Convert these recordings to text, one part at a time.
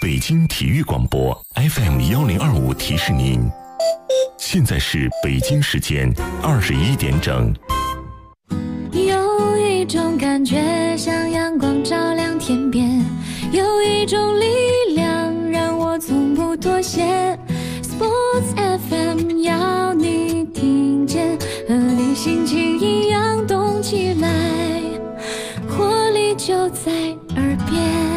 北京体育广播 FM1025提示您，现在是北京时间21点整。 有一种感觉像阳光照亮天边，有一种力量让我从不妥协。Sports FM 要你听见，和你心情一样动起来，活力就在耳边。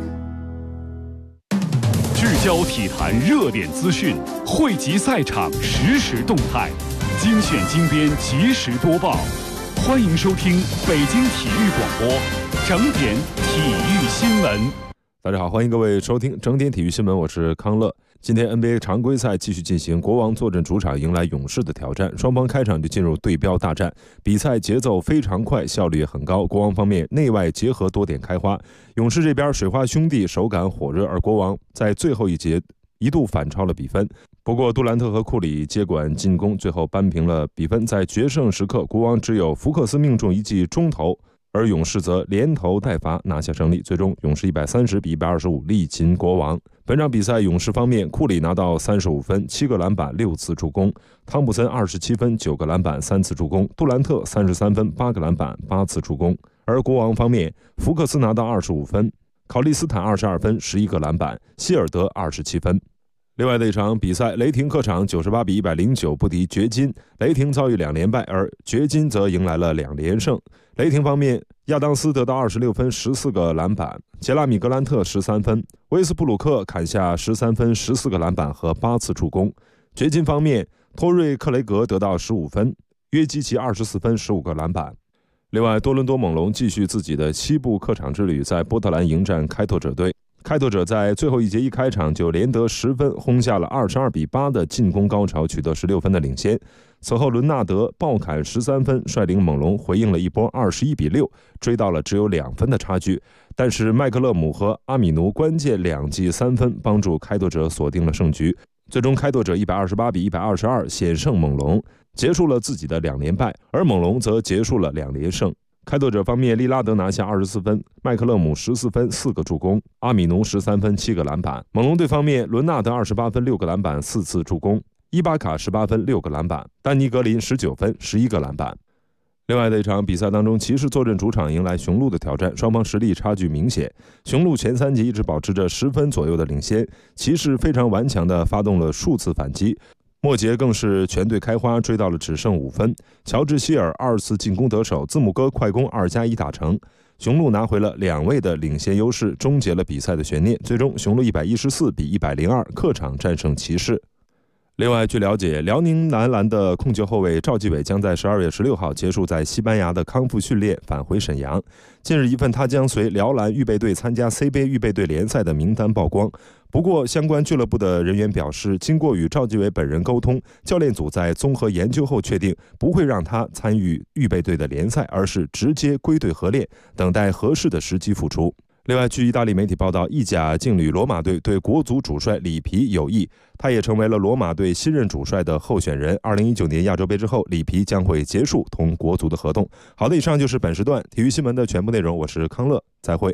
聚焦体坛热点资讯，汇集赛场实时动态，精选精编及时播报。欢迎收听北京体育广播整点体育新闻。 大家好，欢迎各位收听整点体育新闻，我是康乐。今天 NBA 常规赛继续进行，国王坐镇主场迎来勇士的挑战，双方开场就进入对标大战，比赛节奏非常快，效率也很高。国王方面内外结合，多点开花。勇士这边水花兄弟手感火热，而国王在最后一节一度反超了比分，不过杜兰特和库里接管进攻，最后扳平了比分。在决胜时刻，国王只有福克斯命中一记中投，而勇士则连投带罚拿下胜利，最终勇士130比125力擒国王。本场比赛勇士方面，库里拿到35分7个篮板6次助攻，汤普森27分9个篮板3次助攻，杜兰特33分8个篮板8次助攻。而国王方面，福克斯拿到25分，考利斯坦22分11个篮板，希尔德27分。另外的一场比赛，雷霆客场98比109不敌掘金，雷霆遭遇2连败，而掘金则迎来了2连胜。雷霆方面，亚当斯得到26分14个篮板，杰拉米格兰特13分，威斯布鲁克砍下13分14个篮板和8次助攻。掘金方面，托瑞克雷格得到15分，约基奇24分15个篮板。另外，多伦多猛龙继续自己的西部客场之旅，在波特兰迎战开拓者队。开拓者在最后一节一开场就连得10分，轰下了22比8的进攻高潮，取得16分的领先。此后伦纳德暴砍13分，率领猛龙回应了一波21比6，追到了只有2分的差距。但是麦克勒姆和阿米奴关键2记3分，帮助开拓者锁定了胜局。最终开拓者128比122险胜猛龙，结束了自己的2连败，而猛龙则结束了2连胜。开拓者方面，利拉德拿下24分，麦克勒姆14分4个助攻，阿米奴13分7个篮板。猛龙队方面，伦纳德28分6个篮板4次助攻，伊巴卡18分6个篮板，丹尼格林19分11个篮板。另外的一场比赛当中，骑士坐镇主场迎来雄鹿的挑战，双方实力差距明显。雄鹿前3节一直保持着10分左右的领先，骑士非常顽强地发动了数次反击，末节更是全队开花，追到了只剩5分。乔治希尔2次进攻得手，字母哥快攻2+1打成，雄鹿拿回了2位的领先优势，终结了比赛的悬念。最终雄鹿114比102客场战胜骑士。另外，据了解，辽宁男篮的控球后卫赵继伟将在12月16号结束在西班牙的康复训练，返回沈阳。近日，一份他将随辽篮预备队参加 C 杯预备队联赛的名单曝光。不过，相关俱乐部的人员表示，经过与赵继伟本人沟通，教练组在综合研究后确定，不会让他参与预备队的联赛，而是直接归队合练，等待合适的时机复出。另外，据意大利媒体报道，意甲劲旅罗马队对国足主帅里皮有意，他也成为了罗马队新任主帅的候选人。2019年亚洲杯之后，里皮将会结束同国足的合同。好的，以上就是本时段体育新闻的全部内容，我是康乐，再会。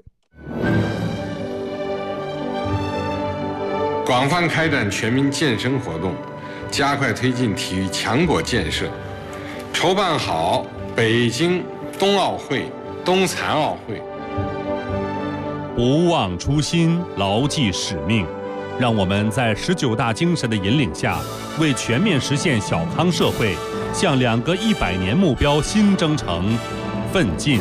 广泛开展全民健身活动，加快推进体育强国建设，筹办好北京冬奥会、冬残奥会。 不忘初心，牢记使命，让我们在19大精神的引领下，为全面实现小康社会，向2个100年目标新征程奋进。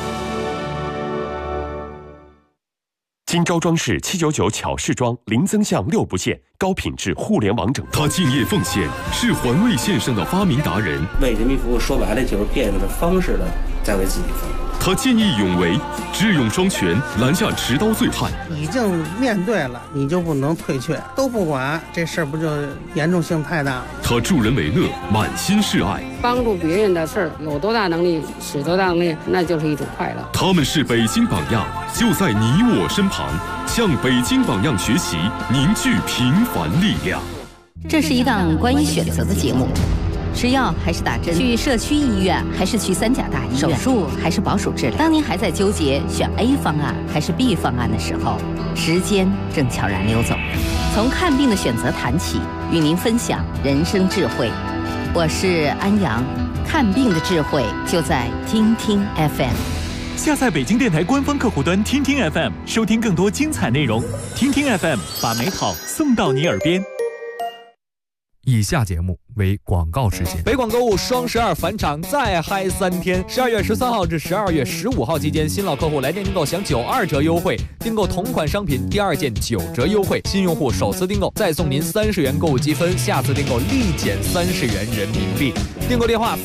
金招装饰799巧饰装，零增项6不限，高品质互联网整套。 他敬业奉献，是环卫线上的发明达人。 为人民服务，说白了就是变着方式的在为自己服务。 他见义勇为，智勇双全，拦下持刀醉汉。 已经面对了，你就不能退却，都不管，这事儿不就严重性太大了？ 他助人为乐，满心是爱， 帮助别人的事儿，有多大能力使多大能力，那就是一种快乐。 他们是北京榜样，就在你我身旁，向北京榜样学习，凝聚平凡力量。 这是一档关于选择的节目， 吃药还是打针？去社区医院还是去3甲大医院？手术还是保守治疗？当您还在纠结选 A 方案还是 B 方案的时候，时间正悄然溜走。从看病的选择谈起，与您分享人生智慧。我是安阳，看病的智慧就在听听 FM。 下载北京电台官方客户端听听 FM， 收听更多精彩内容。听听 FM， 把美好送到你耳边。 以下节目为广告时间。 北广购物双12返场再嗨3天，12月13号至12月15号期间，新老客户来电订购享92折优惠，订购同款商品第2件9折优惠，新用户首次订购再送您30元购物积分，下次订购立减30元人民币。订购电话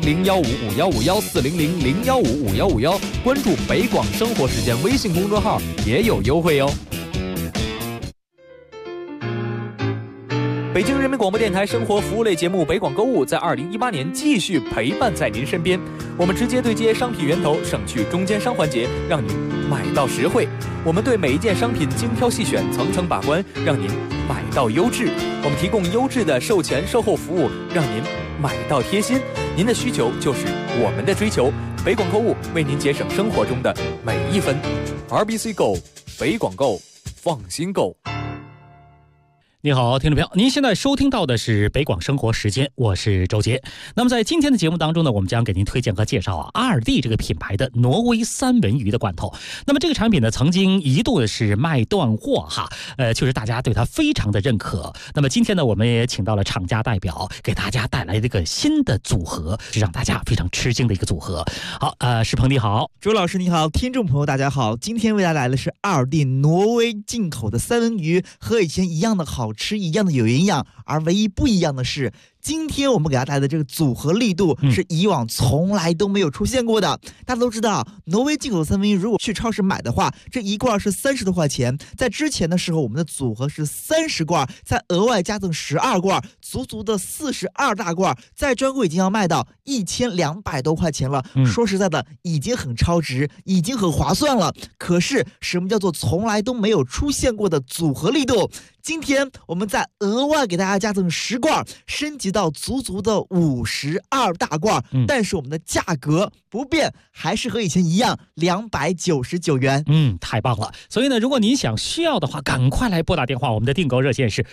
400-015-5151，400-015-5151，关注北广生活时间微信公众号也有优惠哦。北京人民广播电台生活服务类节目《北广购物》在2018年继续陪伴在您身边。我们直接对接商品源头，省去中间商环节，让您买到实惠。我们对每一件商品精挑细选，层层把关，让您买到优质。我们提供优质的售前售后服务，让您买到贴心。您的需求就是我们的追求。北广购物为您节省生活中的每一分。RBC Go， 北广购，放心购。 你好，听众朋友，您现在收听到的是北广生活时间，我是周杰。那么在今天的节目当中呢，我们将给您推荐和介绍阿尔蒂这个品牌的挪威三文鱼的罐头。那么这个产品呢，曾经一度的是卖断货哈，确实大家对它非常的认可。那么今天呢，我们也请到了厂家代表，给大家带来这个新的组合，是让大家非常吃惊的一个组合。好，石鹏你好， 周老师你好，听众朋友大家好，今天为大家来的是阿尔蒂挪威进口的三文鱼，和以前一样的好吃，一样的有营养，而唯一不一样的是，今天我们给大家带来的这个组合力度是以往从来都没有出现过的。大家都知道，挪威进口的三文鱼如果去超市买的话，这一罐是30多块钱。在之前的时候，我们的组合是30罐，再额外加赠12罐，足足的42大罐，在专柜已经要卖到1200多块钱了。说实在的，已经很超值，已经很划算了。可是什么叫做从来都没有出现过的组合力度？今天我们再额外给大家加赠10罐，升级到足足的52大罐，但是我们的价格不变，还是和以前一样299元。 太棒了！所以呢，如果您需要的话，赶快来拨打电话，我们的订购热线是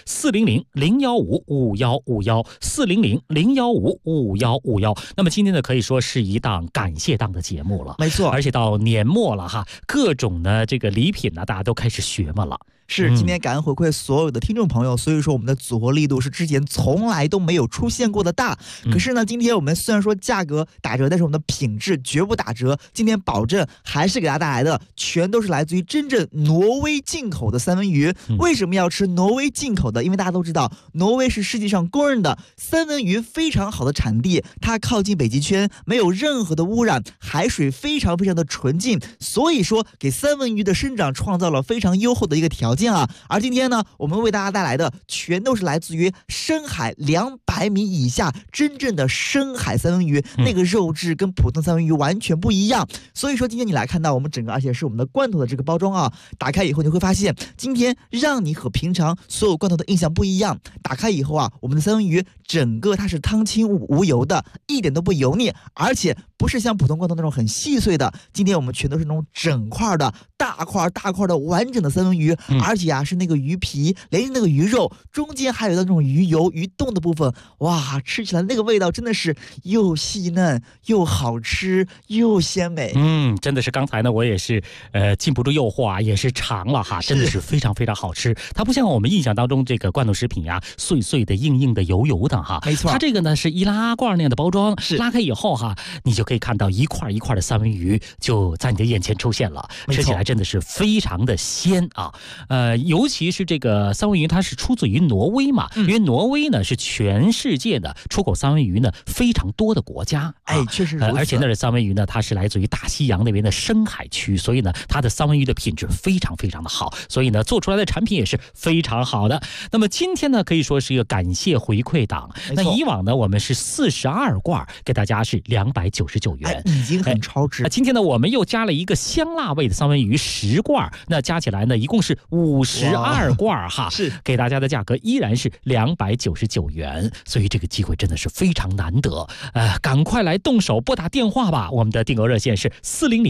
400-015-5151，400-015-5151。那么今天呢，可以说是一档感谢档的节目了， 没错。 而且到年末了哈，各种呢这个礼品呢，大家都开始学嘛了。 是，今天感恩回馈所有的听众朋友，所以说我们的组合力度是之前从来都没有出现过的大。可是呢，今天我们虽然说价格打折，但是我们的品质绝不打折。今天保证还是给大家带来的全都是来自于真正挪威进口的三文鱼。为什么要吃挪威进口的？因为大家都知道，挪威是世界上公认的三文鱼非常好的产地，它靠近北极圈，没有任何的污染，海水非常非常的纯净，所以说给三文鱼的生长创造了非常优厚的一个条件。而今天呢，我们为大家带来的全都是来自于深海200米以下真正的深海三文鱼，那个肉质跟普通三文鱼完全不一样。所以说今天你来看到我们整个，而且是我们的罐头的这个包装啊，打开以后你会发现，今天让你和平常所有罐头的印象不一样。打开以后啊，我们的三文鱼整个它是汤清无油的，一点都不油腻，而且不是像普通罐头那种很细碎的，今天我们全都是那种整块的大块的完整的三文鱼，而且啊是那个鱼皮连那个鱼肉中间还有那种鱼油鱼冻的部分，哇，吃起来那个味道真的是又细嫩又好吃又鲜美。 真的是刚才呢我也是禁不住诱惑啊，也是尝了哈，真的是非常非常好吃。它不像我们印象当中这个罐头食品呀，碎碎的硬硬的油油的哈， 没错， 它这个呢是易拉罐那样的包装，拉开以后哈，你就可以看到一块一块的三文鱼就在你的眼前出现了，吃起来真的是非常的鲜啊。尤其是这个三文鱼，它是出自于挪威嘛，因为挪威呢是全世界的出口三文鱼呢非常多的国家， 确实如此。 而且那三文鱼呢，它是来自于大西洋那边的深海区，所以呢，它的三文鱼的品质非常非常的好，所以呢，做出来的产品也是非常好的。那么今天呢，可以说是一个感谢回馈档。那以往呢，我们是42罐，给大家是299元， 已经很超值。 今天呢，我们又加了一个香辣味的三文鱼， 10罐，那加起来呢，一共是52罐哈， 是给大家的价格依然是299元，所以这个机会真的是非常难得，赶快来动手拨打电话吧，我们的订购热线是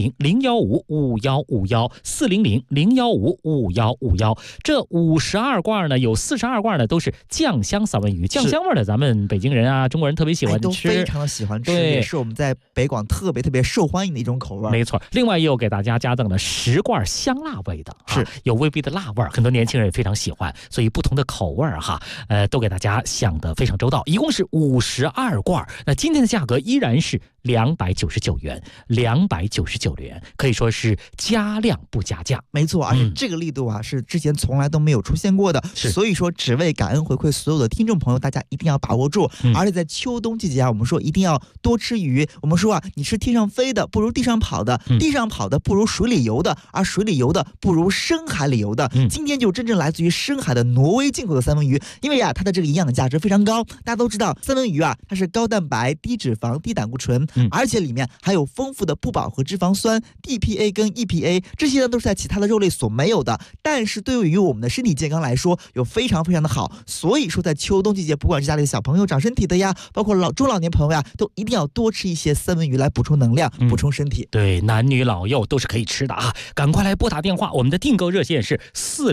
400-015-5151，400-015-5151，这52罐呢，有42罐呢都是酱香三文鱼，酱香味的咱们北京人啊，中国人特别喜欢吃， 都非常的喜欢吃，也是我们在北广特别受欢迎的一种口味。 没错，另外也有给大家加赠了10罐香辣味的， 是有微微的辣味，很多年轻人也非常喜欢，所以不同的口味哈，都给大家想得非常周到，一共是52罐，那今天的价格依然是299元，299元，可以说是加量不加价。 没错，而且这个力度啊，是之前从来都没有出现过的，所以说只为感恩回馈所有的听众朋友，大家一定要把握住。而且在秋冬季节啊，我们说一定要多吃鱼。我们说啊，你吃天上飞的不如地上跑的，地上跑的不如水里游的，而水里游的不如深海里游的。今天就真正来自于深海的挪威进口的三文鱼，因为啊，它的这个营养的价值非常高。大家都知道，三文鱼啊，它是高蛋白、低脂肪、低胆固醇，而且里面还有丰富的不饱和脂肪酸 DPA 跟 EPA， 这些呢都是在其他的肉类所没有的，但是对于我们的身体健康来说有非常的好。所以说在秋冬季节，不管是家里的小朋友长身体的呀，包括中老年朋友呀，都一定要多吃一些三文鱼来补充能量，补充身体。 对，男女老幼都是可以吃的啊！赶快来拨打电话，我们的订购热线是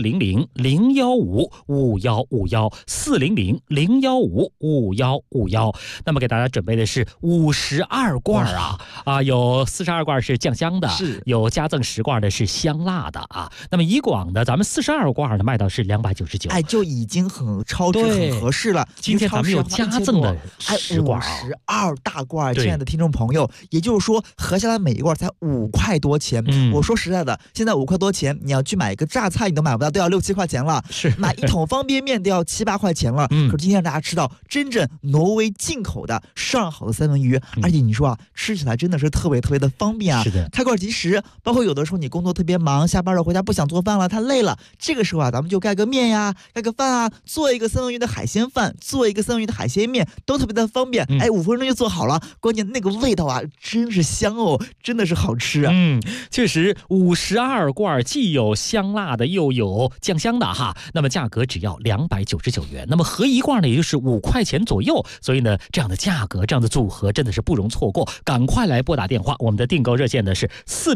400-015-5151，400-015-5151。那么给大家准备的是52罐有42罐是酱香的，有加赠10罐的是香辣的啊。那么以广的咱们42罐的卖到是299， 就已经很超值很合适了。 今天咱们有加赠的10罐 ，52大罐，亲爱的听众朋友，也就是说合下来每一罐才5块多钱。我说实在的，现在5块多钱，你要去买一个榨菜你都买不到，都要6、7块钱了。 是买一桶方便面都要7、8块钱了。可是今天让大家吃到真正挪威进口的上好的三文鱼，而且你说啊，吃起来真的是特别的方便啊。 是的， 开罐即食。包括有的时候你工作特别忙，下班了回家不想做饭了，太累了，这个时候啊，咱们就盖个面呀，盖个饭啊，做一个三文鱼的海鲜饭，做一个三文鱼的海鲜面，都特别的方便。5分钟就做好了，关键那个味道啊，真是香哦，真的是好吃啊。 确实52罐既有香辣的，又有酱香的哈。那么价格只要299元，那么合一罐呢，也就是5块钱左右。所以呢，这样的价格，这样的组合真的是不容错过。赶快来拨打电话，我们的订购热线呢是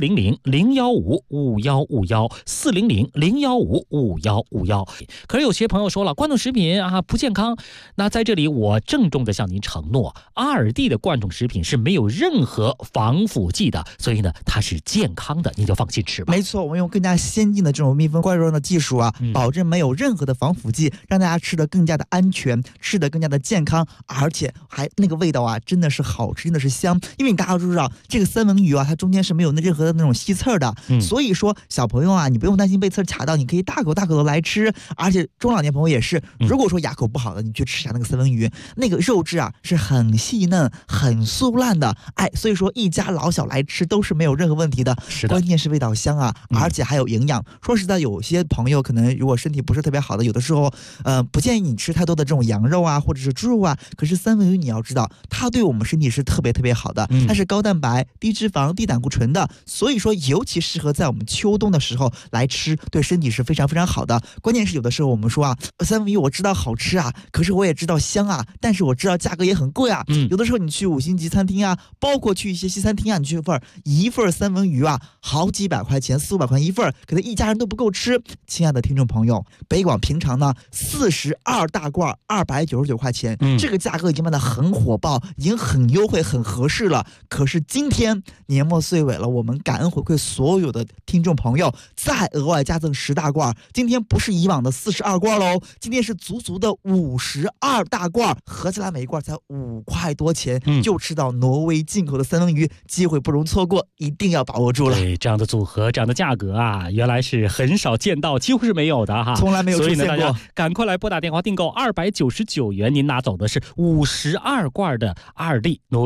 400-015-5151，400-015-5151。可是有些朋友说了，罐头食品啊不健康，那在这里我郑重的向您承诺，阿尔蒂的罐头食品是没有任何防腐剂的，所以呢它是健康的，您就放心吃吧。 没错，我们用更加先进的这种密封罐装的技术啊，保证没有任何的防腐剂，让大家吃得更加的安全，吃得更加的健康，而且还那个味道啊，真的是好吃，真的是香。因为大家都知道，这个三文鱼啊，它中间是没有任何的那种吸刺的，所以说小朋友啊，你不用担心被刺卡到，你可以大口的来吃。而且中老年朋友也是，如果说牙口不好的，你去吃一下那个三文鱼，那个肉质啊是很细嫩、很酥烂的，所以说一家老小来吃都是没有任何问题的。关键是味道香啊，而且还有营养。说实在，有些朋友可能如果身体不是特别好的，有的时候不建议你吃太多的这种羊肉啊，或者是猪肉啊。可是三文鱼你要知道，它对我们身体是特别好的，它是高蛋白、低脂肪、低胆固醇的，所以说尤其适合在我们秋冬的时候来吃，对身体是非常好的。关键是有的时候我们说啊，三文鱼我知道好吃啊，可是我也知道香啊，但是我知道价格也很贵啊。有的时候你去5星级餐厅啊，包括去一些西餐厅啊，你去一份三文鱼啊，好几百块钱，400-500块钱一份，可能一家人都不够吃。亲爱的听众朋友，北广平常呢42大罐299块钱，这个价格已经卖得很火爆，已经很优惠很合适了。可是今天年末岁尾了，我们感恩回馈所有的听众朋友，再额外加赠10大罐。今天不是以往的42罐喽，今天是足的52大罐，合起来每一罐才5块多钱，就吃到挪威进口的三文鱼，机会不容错过，一定要把握住了。 对，这样的组合，这样的价格啊，原来是很少见到，几乎是没有的哈， 从来没有出现过。 所以呢，大家赶快来拨打电话订购299元，您拿走的是52罐的阿尔蒂挪威三文鱼的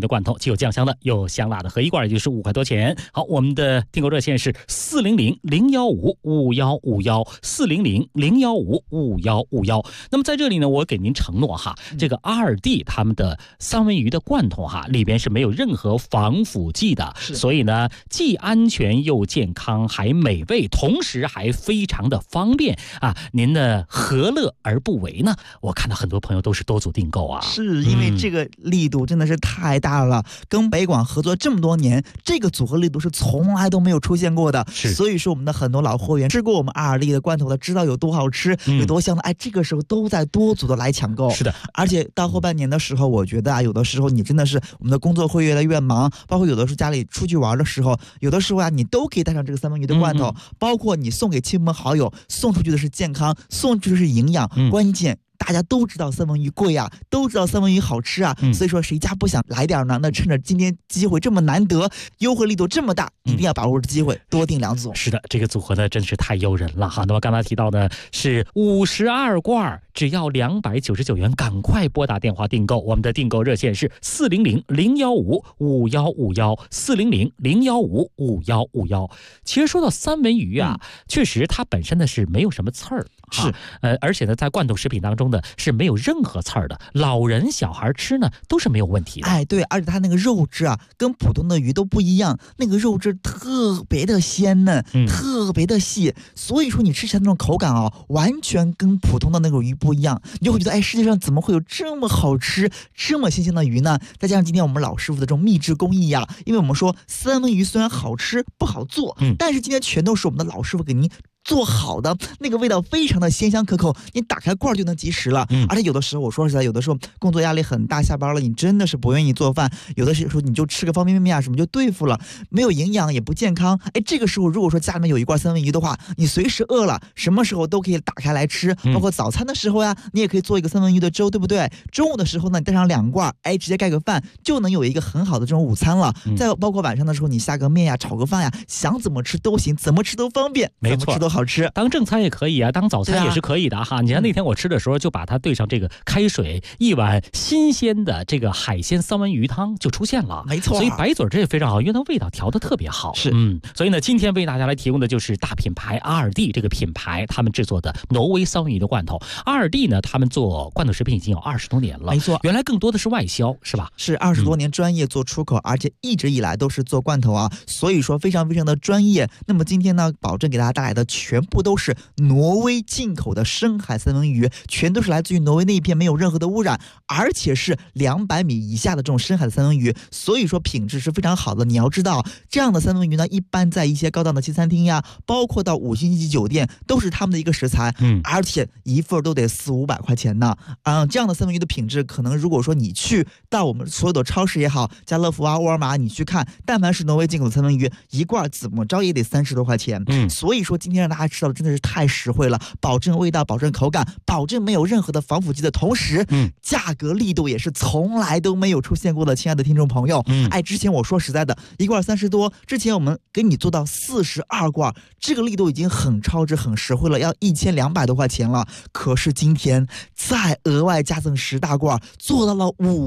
的罐头，既有酱香的，有香辣的，合一罐也就是5块多钱。好，我们的订购热线是400-015-5151，400-015-5151。那么在这里呢，我给您承诺哈，这个阿尔蒂他们的三文鱼的罐头哈，里边是没有任何防腐剂的，所以呢，既安全又健康，还美味，同时还非常的方便啊！您呢，何乐而不为呢？我看到很多朋友都是多组订购啊， 是因为这个力度真的是太大了，跟北广合作这么多年，这个组合力度是从来都没有出现过的。所以说我们的很多老货源吃过我们阿尔蒂的罐头的，知道有多好吃，有多香的，哎，这个时候都在多组的来抢购。 是的， 而且到后半年的时候，我觉得啊，有的时候你真的是我们的工作会越来越忙，包括有的时候家里出去玩的时候，有的时候啊，你都可以带上这个三文鱼的罐头，包括你送给亲朋好友，送出去的是健康，送出去的是营养，关键大家都知道三文鱼贵啊，都知道三文鱼好吃啊，所以说谁家不想来点呢？那趁着今天机会这么难得，优惠力度这么大，一定要把握着机会，多订2组。 是的，这个组合呢真是太诱人了哈。那么刚才提到的是52罐，只要299元，赶快拨打电话订购。我们的订购热线是400-015-5151，400-015-5151。其实说到三文鱼啊，确实它本身呢是没有什么刺儿，是而且呢在罐头食品当中呢是没有任何刺儿的，老人小孩吃呢都是没有问题的。 哎，对，而且它那个肉质啊跟普通的鱼都不一样，那个肉质特别的鲜嫩，特别的细，所以说你吃起来那种口感啊，完全跟普通的那种鱼不一样，你就会觉得哎，世界上怎么会有这么好吃这么新鲜的鱼呢？再加上今天我们老师傅的这种秘制工艺呀，因为我们说三文鱼虽然好吃不好做，但是今天全都是我们的老师傅给您做好的，那个味道非常的鲜香可口，你打开罐就能及时了。而且有的时候我说实在，有的时候工作压力很大，下班了你真的是不愿意做饭，有的时候你就吃个方便面啊什么就对付了，没有营养也不健康。哎，这个时候如果说家里面有一罐三文鱼的话，你随时饿了什么时候都可以打开来吃，包括早餐的时候呀，你也可以做一个三文鱼的粥，对不对？中午的时候呢，你带上2罐，哎，直接盖个饭就能有一个很好的这种午餐了。再包括晚上的时候，你下个面呀，炒个饭呀，想怎么吃都行，怎么吃都方便， 没错， 怎么吃都好吃。 当正餐也可以啊，当早餐也是可以的哈。你看那天我吃的时候，就把它兑上这个开水，一碗新鲜的这个海鲜三文鱼汤就出现了， 没错。 所以白嘴这也非常好，因为它味道调得特别好。 是， 所以呢，今天为大家来提供的就是大品牌阿尔蒂这个品牌他们制作的挪威三文鱼的罐头。阿尔蒂呢，他们做罐头食品已经有20多年了， 没错。 原来更多的是外销，是吧？ 是20多年专业做出口，而且一直以来都是做罐头啊，所以说非常非常的专业。那么今天呢，保证给大家带来的全部都是挪威进口的深海三文鱼，全都是来自于挪威那一片，没有任何的污染，而且是200米以下的这种深海的三文鱼，所以说品质是非常好的。你要知道，这样的三文鱼呢，一般在一些高档的西餐厅呀，包括到5星级酒店，都是他们的一个食材，而且一份都得400-500块钱呢。这样的三文鱼的品质，可能如果说你去到我们所有的超市也好，家乐福啊、沃尔玛，你去看，但凡是挪威进口的三文鱼，一罐怎么着也得30多块钱。所以说今天让大家吃到的真的是太实惠了，保证味道，保证口感，保证没有任何的防腐剂的同时，价格力度也是从来都没有出现过的。亲爱的听众朋友，哎，之前我说实在的，一罐30多，之前我们给你做到42罐，这个力度已经很超值、很实惠了，要1200多块钱了。可是今天再额外加赠10大罐，做到了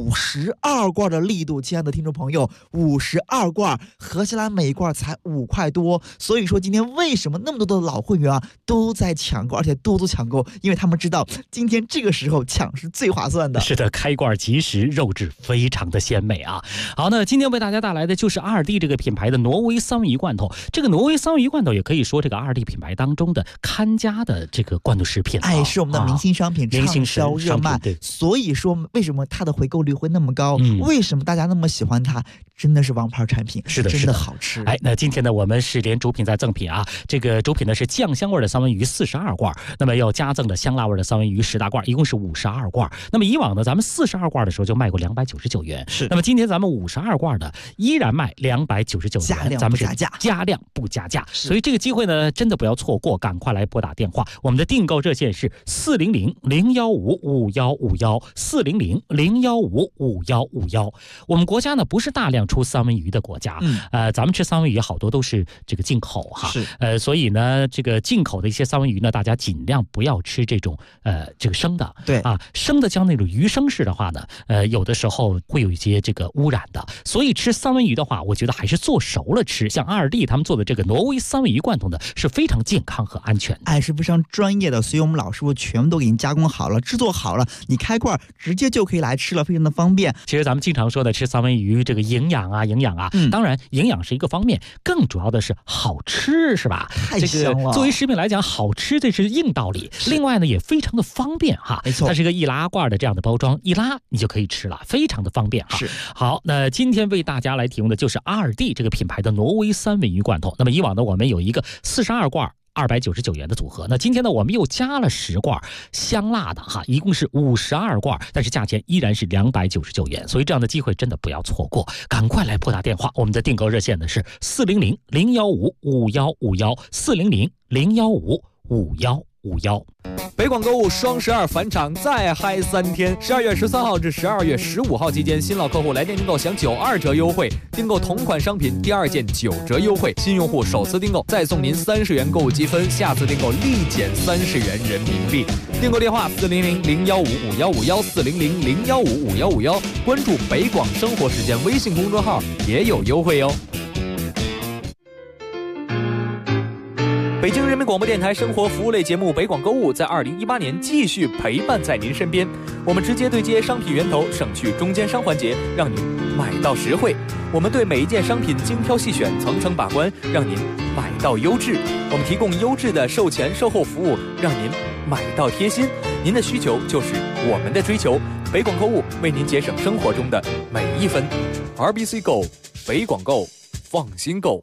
52罐的力度。亲爱的听众朋友，52罐合起来每一罐才5块多，所以说今天为什么那么多的老会员啊都在抢购，而且多多抢购，因为他们知道今天这个时候抢是最划算的。 是的，开罐即食，肉质非常的鲜美啊。好，那今天为大家带来的就是阿尔蒂这个品牌的挪威三文鱼罐头。这个挪威三文鱼罐头也可以说这个阿尔蒂品牌当中的看家的这个罐头食品， 哎，是我们的明星商品，畅销热卖。所以说为什么它的回购率会那么高？为什么大家那么喜欢它？真的是王牌产品， 是的， 真的好吃。 哎，那今天呢，我们是连主品再赠品啊。这个主品呢是酱香味的三文鱼42罐，那么要加赠的香辣味的三文鱼10大罐，一共是52罐。那么以往呢，咱们42罐的时候就卖过299元， 是。 那么今天咱们52罐的依然卖299元，咱们是加量不加价。所以这个机会呢，真的不要错过，赶快来拨打电话。我们的订购热线是400-015-5151，400-015-5151。我们国家呢不是大量出三文鱼的国家，咱们吃三文鱼好多都是这个进口哈， 是， 所以呢， 这个进口的一些三文鱼呢，大家尽量不要吃这种这个生的。 对啊，生的像那种鱼生式的话呢，有的时候会有一些这个污染的。所以吃三文鱼的话，我觉得还是做熟了吃。像阿尔蒂他们做的这个挪威三文鱼罐头呢，是非常健康和安全的。 哎，是非常专业的，所以我们老师傅全部都给你加工好了，制作好了，你开罐直接就可以来吃了，非常的方便。 其实咱们经常说的吃三文鱼，这个营养啊，当然营养是一个方面，更主要的是好吃，是吧？ 太香了。 这个作为食品来讲，好吃这是硬道理。另外呢，也非常的方便哈。 没错， 它是一个易拉罐的这样的包装，一拉你就可以吃了，非常的方便哈。 是。 好，那今天为大家来提供的就是阿尔蒂这个品牌的挪威三文鱼罐头。那么以往呢，我们有一个42罐299元的组合，那今天呢我们又加了10罐香辣的哈，一共是52罐，但是价钱依然是299元，所以这样的机会真的不要错过，赶快来拨打电话，我们的订购热线呢是400-015-5151，400-015-5151。 北广购物双12返场再嗨3天，12月13号至12月15号期间，新老客户来电订购享92折优惠，订购同款商品第2件9折优惠，新用户首次订购再送您30元购物积分，下次订购立减30元人民币。订购电话400-015-5151，400-015-5151，关注北广生活时间微信公众号也有优惠哟。北京人民广播电台生活服务类节目北广购物在2018年继续陪伴在您身边，我们直接对接商品源头，省去中间商环节，让您买到实惠。我们对每一件商品精挑细选，层层把关，让您买到优质。我们提供优质的售前售后服务，让您买到贴心。您的需求就是我们的追求，北广购物为您节省生活中的每一分。RBC Go， 北广购，放心购。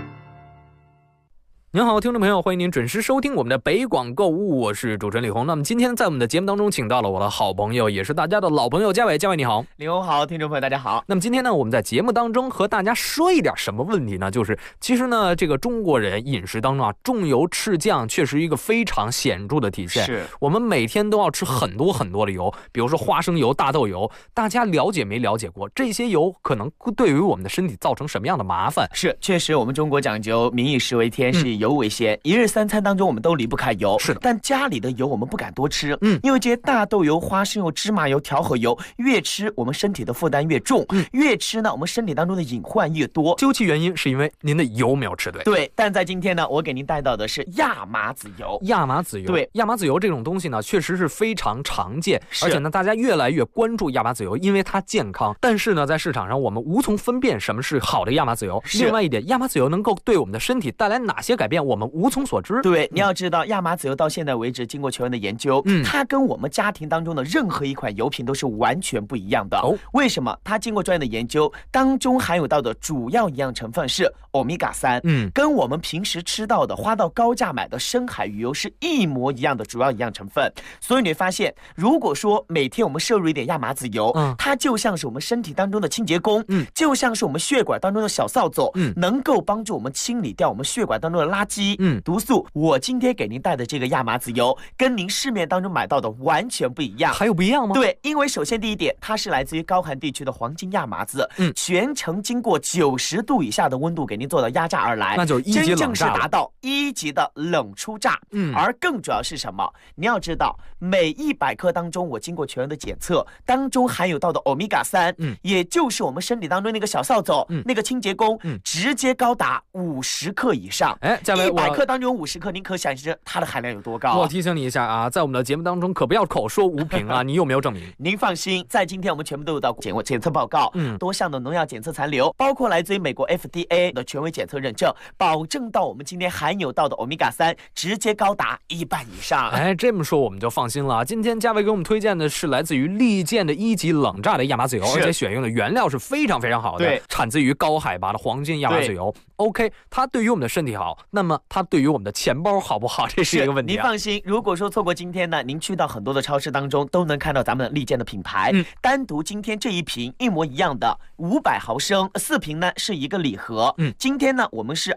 您好，听众朋友，欢迎您准时收听我们的北广购物，我是主持人李红。那么今天在我们的节目当中，请到了我的好朋友，也是大家的老朋友嘉伟。嘉伟你好。 李红好，听众朋友大家好。 那么今天呢，我们在节目当中和大家说一点什么问题呢？就是其实呢，这个中国人饮食当中啊，重油赤酱确实一个非常显著的体现。 是我们每天都要吃很多很多的油，比如说花生油、大豆油，大家了解没了解过？这些油可能对于我们的身体造成什么样的麻烦？ 是，确实我们中国讲究民以食为天，是以油为先，一日3餐当中我们都离不开油。 是的， 但家里的油我们不敢多吃，因为这些大豆油、花生油、芝麻油、调和油，越吃我们身体的负担越重，越吃呢我们身体当中的隐患越多。 究其原因是因为您的油没有吃对。 对，但在今天呢，我给您带到的是亚麻籽油。 亚麻籽油， 对， 亚麻籽油这种东西呢，确实是非常常见，而且呢，大家越来越关注亚麻籽油，因为它健康。但是呢，在市场上我们无从分辨什么是好的亚麻籽油。另外一点，亚麻籽油能够对我们的身体带来哪些改变，我们无从所知。 对，你要知道，亚麻籽油到现在为止经过全面的研究，它跟我们家庭当中的任何一款油品都是完全不一样的。为什么？它经过专业的研究，当中含有到的主要营养成分是欧米伽3，跟我们平时吃到的花到高价买的深海鱼油是一模一样的主要营养成分。所以你会发现，如果说每天我们摄入一点亚麻籽油，它就像是我们身体当中的清洁工，就像是我们血管当中的小扫帚，能够帮助我们清理掉我们血管当中的垃圾、毒素。我今天给您带的这个亚麻籽油，跟您市面当中买到的完全不一样。 还有不一样吗？ 对，因为首先第一点，它是来自于高寒地区的黄金亚麻籽，全程经过90度以下的温度给您做到压榨而来， 那就是1级冷榨， 真正是达到1级的冷出榨。而更主要是什么？你要知道，每100克当中，我经过全员的检测，当中含有到的欧米伽3，也就是我们身体当中那个小扫帚，那个清洁工，直接高达50克以上。 哎，嘉伟 ，100克当中有50克，您可想而知它的含量有多高。 我提醒你一下啊，在我们的节目当中可不要口说无凭啊，你有没有证明？ 您放心，在今天我们全部都有到检测报告，多项的农药检测残留，包括来自于美国 FDA 的权威检测认证，保证到我们今天含有到的欧米伽3直接高达1半以上。 哎，这么说我们就放心了。今天嘉伟给我们推荐的是来自于利剑的1级冷榨的亚麻籽油，而且选用的原料是非常非常好的， 对， 产自于高海拔的黄金亚麻籽油。OK， 它对于我们的身体好，那么它对于我们的钱包好不好？这是一个问题。 您放心，如果说错过今天呢，您去到很多的超市当中都能看到咱们利剑的品牌，单独今天这一瓶一模一样的500毫升，4瓶呢是一个礼盒。今天呢我们是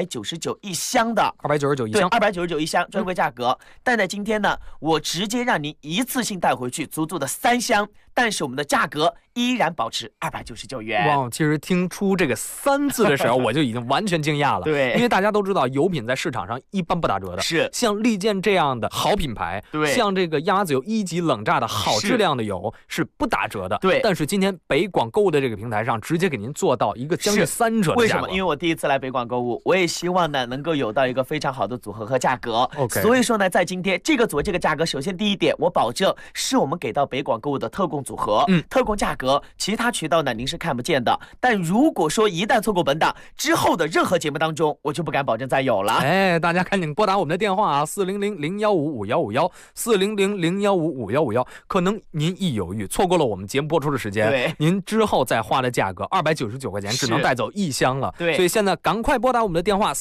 299一箱的 ，299一箱， 对，299一箱专柜价格。但在今天呢，我直接让您一次性带回去足足的3箱。 但是我们的价格依然保持299元。 哇，其实听出这个3字的时候，我就已经完全惊讶了。 对， 因为大家都知道，油品在市场上一般不打折的。 是， 像利剑这样的好品牌， 对， 像这个亚麻籽油1级冷榨的好质量的油是不打折的。 对， 但是今天北广购物的这个平台上，直接给您做到一个将近3折的价格。 为什么？因为我第一次来北广购物，我也希望呢能够有到一个非常好的组合和价格。 OK， 所以说呢，在今天这个组合这个价格，首先第一点，我保证是我们给到北广购物的特供组合，特供价格，其他渠道呢您是看不见的。但如果说一旦错过本档之后的任何节目当中，我就不敢保证再有了。 哎，大家赶紧拨打我们的电话啊，400-015-5151，400-015-5151。可能您一犹豫，错过了我们节目播出的时间， 对， 您之后再花的价格299块钱，只能带走1箱了。 对， 所以现在赶快拨打我们的电话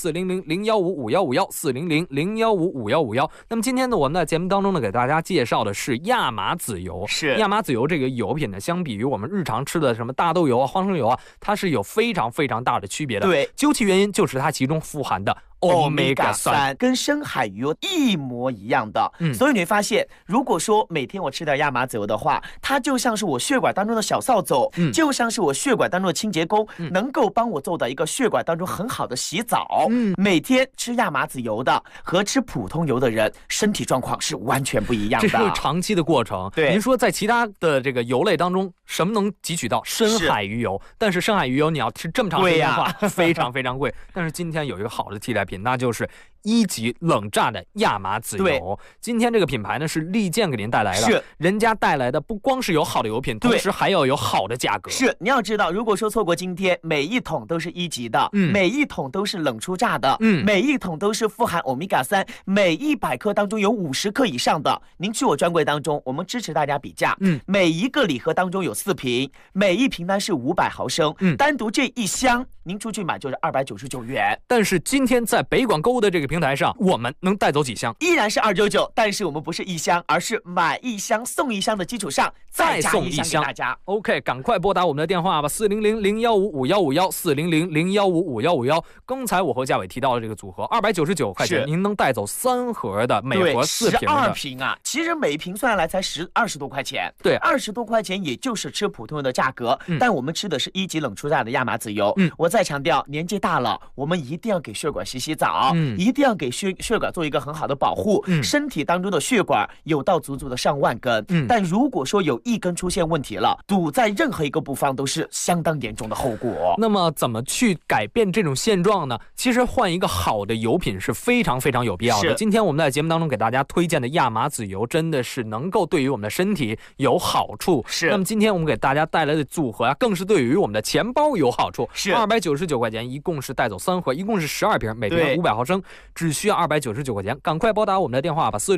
400-015-5151，400-015-5151。那么今天呢，我们在节目当中呢，给大家介绍的是亚麻籽油。 是亚麻籽油这个油品呢，相比于我们日常吃的什么大豆油啊、花生油啊，它是有非常非常大的区别的。 对， 究其原因就是它其中富含的Omega-3 跟深海鱼油一模一样的。所以你会发现，如果说每天我吃点亚麻籽油的话，它就像是我血管当中的小扫帚，就像是我血管当中的清洁工，能够帮我做到一个血管当中很好的洗澡。每天吃亚麻籽油的和吃普通油的人，身体状况是完全不一样的。 这是个长期的过程。 对， 您说在其他的这个油类当中，什么能汲取到深海鱼油？但是深海鱼油你要吃这么长时间的话，非常非常贵。但是今天有一个好的替代品，那就是1级冷榨的亚麻籽油。今天这个品牌呢是利剑给您带来的， 是人家带来的不光是有好的油品，同时还要有好的价格。 是，你要知道，如果说错过今天，每一桶都是1级的，每一桶都是冷出榨的，每一桶都是富含Omega-3，每100克当中有50克以上的。您去我专柜当中，我们支持大家比价，每一个礼盒当中有4瓶，每一瓶呢是500毫升，单独这1箱您出去买就是299元。 但是今天在北广购物的这个平台上，我们能带走几箱？ 依然是299，但是我们不是1箱，而是买1箱送1箱的基础上再加1箱给大家。 OK， 赶快拨打我们的电话吧，400-015-5151，400-015-5151。刚才我和嘉伟提到的这个组合299块钱，您能带走3盒的，每盒4瓶的 ，12瓶啊！其实每一瓶算下来才20多块钱， 对 ，20多块钱也就是吃普通的价格。但我们吃的是1级冷出榨的亚麻籽油。我再强调，年纪大了，我们一定要给血管洗澡，一定要给血管做一个很好的保护。身体当中的血管有到足足的上万根，但如果说有1根出现问题了，堵在任何一个部分都是相当严重的后果。 那么怎么去改变这种现状呢？其实换一个好的油品是非常非常有必要的。今天我们在节目当中给大家推荐的亚麻籽油，真的是能够对于我们的身体有好处。 是。 那么今天我们给大家带来的组合啊，更是对于我们的钱包有好处。 是。 299块钱，一共是带走3盒，一共是12瓶，每瓶500毫升，只需要299块钱。赶快拨打我们的电话吧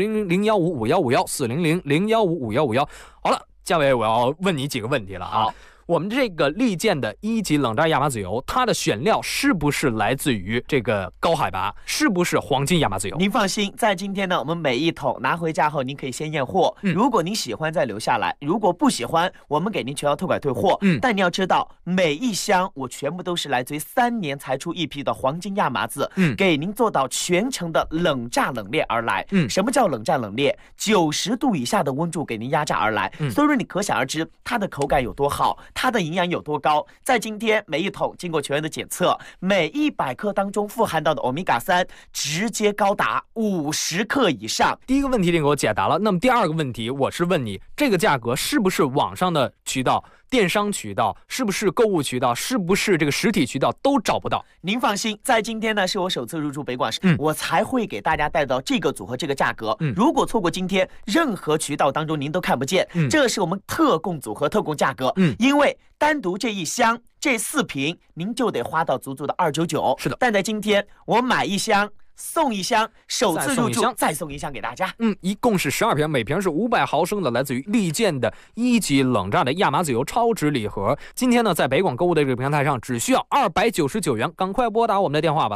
，400-015-5151，400-015-5151。好了，嘉伟，我要问你几个问题了啊。我们这个利剑的1级冷榨亚麻籽油，它的选料是不是来自于这个高海拔？是不是黄金亚麻籽油？ 您放心，在今天呢，我们每一桶拿回家后，您可以先验货。如果您喜欢再留下来，如果不喜欢，我们给您全额退款退货。但你要知道，每1箱我全部都是来自于3年才出一批的黄金亚麻籽，给您做到全程的冷榨冷链而来。什么叫冷榨冷链？90度以下的温度给您压榨而来。所以说你可想而知，它的口感有多好。它的营养有多高？在今天每一桶经过全员的检测，每100克当中富含到的 Omega-3直接高达50克以上。 第一个问题你给我解答了，那么第二个问题我是问你，这个价格是不是网上的渠道、电商渠道，是不是购物渠道，是不是这个实体渠道都找不到？ 您放心，在今天呢是我首次入驻北广市，我才会给大家带到这个组合这个价格。如果错过今天，任何渠道当中您都看不见。这是我们特供组合特供价格。因为单独这1箱这4瓶您就得花到足足的299。 是的， 但在今天我买1箱送1箱，首次入驻再送1箱给大家。 一共是12瓶，每瓶是500毫升的，来自于利剑的1级冷榨的亚麻籽油超值礼盒。今天呢，在北广购物的这个平台上，只需要299元，赶快拨打我们的电话吧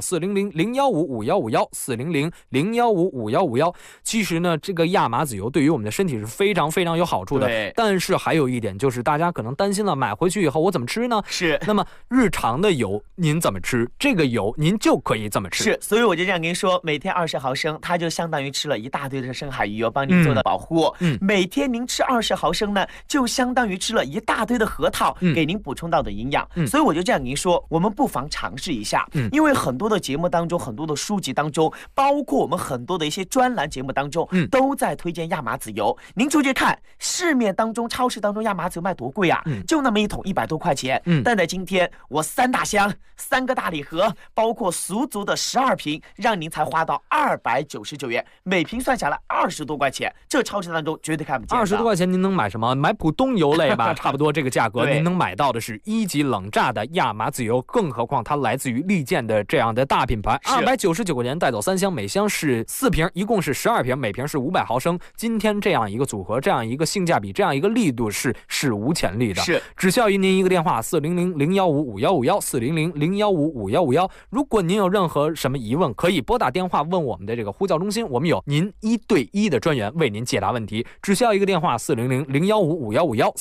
，400-015-5151，400-015-5151。其实呢，这个亚麻籽油对于我们的身体是非常非常有好处的。但是还有一点就是，大家可能担心了，买回去以后我怎么吃呢？ 是。 那么日常的油您怎么吃？这个油您就可以这么吃。 是。所以我就这样跟您说，每天20毫升，它就相当于吃了一大堆的深海鱼油，帮您做的保护。每天您吃20毫升呢，就相当于吃了一大堆的核桃，给您补充到的营养。所以我就这样跟您说，我们不妨尝试一下。因为很多的节目当中，很多的书籍当中，包括我们很多的一些专栏节目当中，都在推荐亚麻籽油。您出去看市面当中、超市当中亚麻籽油卖多贵啊，就那么一桶100多块钱。但在今天我3大箱、3个大礼盒，包括足足的12瓶，让您才花到299元，每瓶算下来20多块钱，这超市当中绝对看不见的。 20多块钱您能买什么？买普通油类吧，差不多这个价格，您能买到的是1级冷榨的亚麻籽油，更何况它来自于利剑的这样的大品牌，299块钱带走3箱，每箱是4瓶，一共是12瓶，每瓶是500毫升。今天这样一个组合，这样一个性价比，这样一个力度是史无前例的。 是， 只需要您一个电话400-015-5151，400-015-5151。如果您有任何什么疑问，可以拨打电话问我们的这个呼叫中心，我们有您1对1的专员为您解答问题。只需要一个电话400-015-5151